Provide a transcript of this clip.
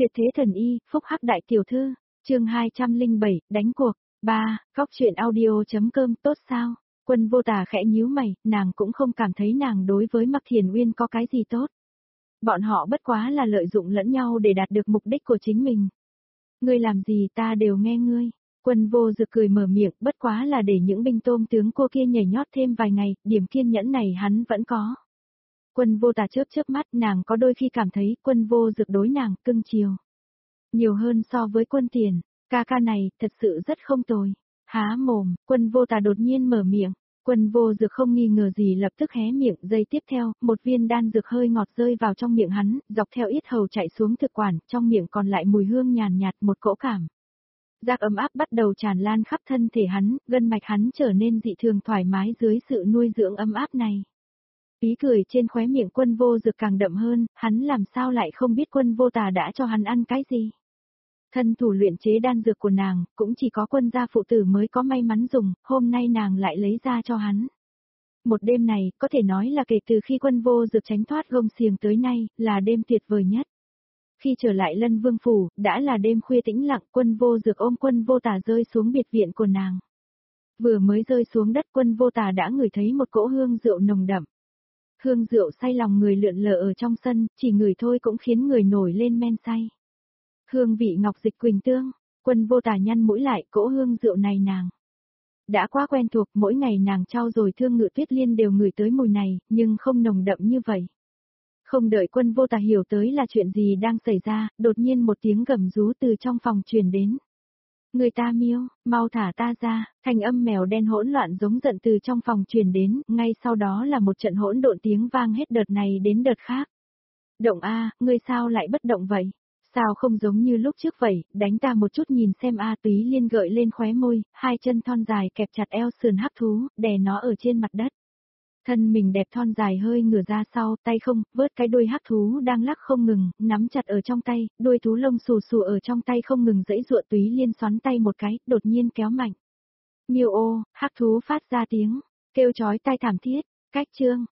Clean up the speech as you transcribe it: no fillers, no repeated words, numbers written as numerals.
Tuyệt thế thần y, phúc hắc đại tiểu thư, chương 207, đánh cuộc, 3, góc truyện audio.com tốt sao? Quân Vô Tà khẽ nhíu mày, nàng cũng không cảm thấy nàng đối với Mạc Thiền Uyên có cái gì tốt. Bọn họ bất quá là lợi dụng lẫn nhau để đạt được mục đích của chính mình. Ngươi làm gì ta đều nghe ngươi. Quân Vô Dực cười mở miệng, bất quá là để những binh tôm tướng cô kia nhảy nhót thêm vài ngày, điểm kiên nhẫn này hắn vẫn có. Quân Vô Tà chớp mắt, nàng có đôi khi cảm thấy Quân Vô Dực đối nàng cưng chiều. Nhiều hơn so với Quân Tiền, ca ca này thật sự rất không tồi. Há mồm, Quân Vô Tà đột nhiên mở miệng. Quân Vô Dực không nghi ngờ gì lập tức hé miệng, giây tiếp theo, một viên đan dược hơi ngọt rơi vào trong miệng hắn, dọc theo yết hầu chạy xuống thực quản, trong miệng còn lại mùi hương nhàn nhạt một cỗ cảm. Giác ấm áp bắt đầu tràn lan khắp thân thể hắn, gân mạch hắn trở nên dị thường thoải mái dưới sự nuôi dưỡng ấm áp này. Ý cười trên khóe miệng Quân Vô Dực càng đậm hơn, hắn làm sao lại không biết Quân Vô Tà đã cho hắn ăn cái gì. Thân thủ luyện chế đan dược của nàng, cũng chỉ có Quân gia phụ tử mới có may mắn dùng, hôm nay nàng lại lấy ra cho hắn. Một đêm này, có thể nói là kể từ khi Quân Vô Dực tránh thoát gông xiềng tới nay, là đêm tuyệt vời nhất. Khi trở lại Lân Vương Phủ, đã là đêm khuya tĩnh lặng, Quân Vô Dực ôm Quân Vô Tà rơi xuống biệt viện của nàng. Vừa mới rơi xuống đất Quân Vô Tà đã ngửi thấy một cỗ hương rượu nồng đậm. Hương rượu say lòng người lượn lờ ở trong sân, chỉ ngửi thôi cũng khiến người nổi lên men say. Hương vị ngọc dịch quỳnh tương, Quân Vô Tà nhăn mũi lại, cỗ hương rượu này nàng đã quá quen thuộc, mỗi ngày nàng trao rồi Thương Ngự Tuyết Liên đều ngửi tới mùi này, nhưng không nồng đậm như vậy. Không đợi Quân Vô Tà hiểu tới là chuyện gì đang xảy ra, đột nhiên một tiếng gầm rú từ trong phòng truyền đến. Người ta miêu, mau thả ta ra, thanh âm mèo đen hỗn loạn giống giận từ trong phòng truyền đến, ngay sau đó là một trận hỗn độn tiếng vang hết đợt này đến đợt khác. Động a, ngươi sao lại bất động vậy? Sao không giống như lúc trước vậy, đánh ta một chút nhìn xem a. Túy Liên gợi lên khóe môi, hai chân thon dài kẹp chặt eo sườn hắc thú, đè nó ở trên mặt đất. Thân mình đẹp thon dài hơi ngửa ra sau, tay không, vớt cái đuôi hắc thú đang lắc không ngừng, nắm chặt ở trong tay, đuôi thú lông xù xù ở trong tay không ngừng giãy giụa. Túy Liên xoắn tay một cái, đột nhiên kéo mạnh. Miêu ô, hắc thú phát ra tiếng kêu chói tai thảm thiết. Cách chương,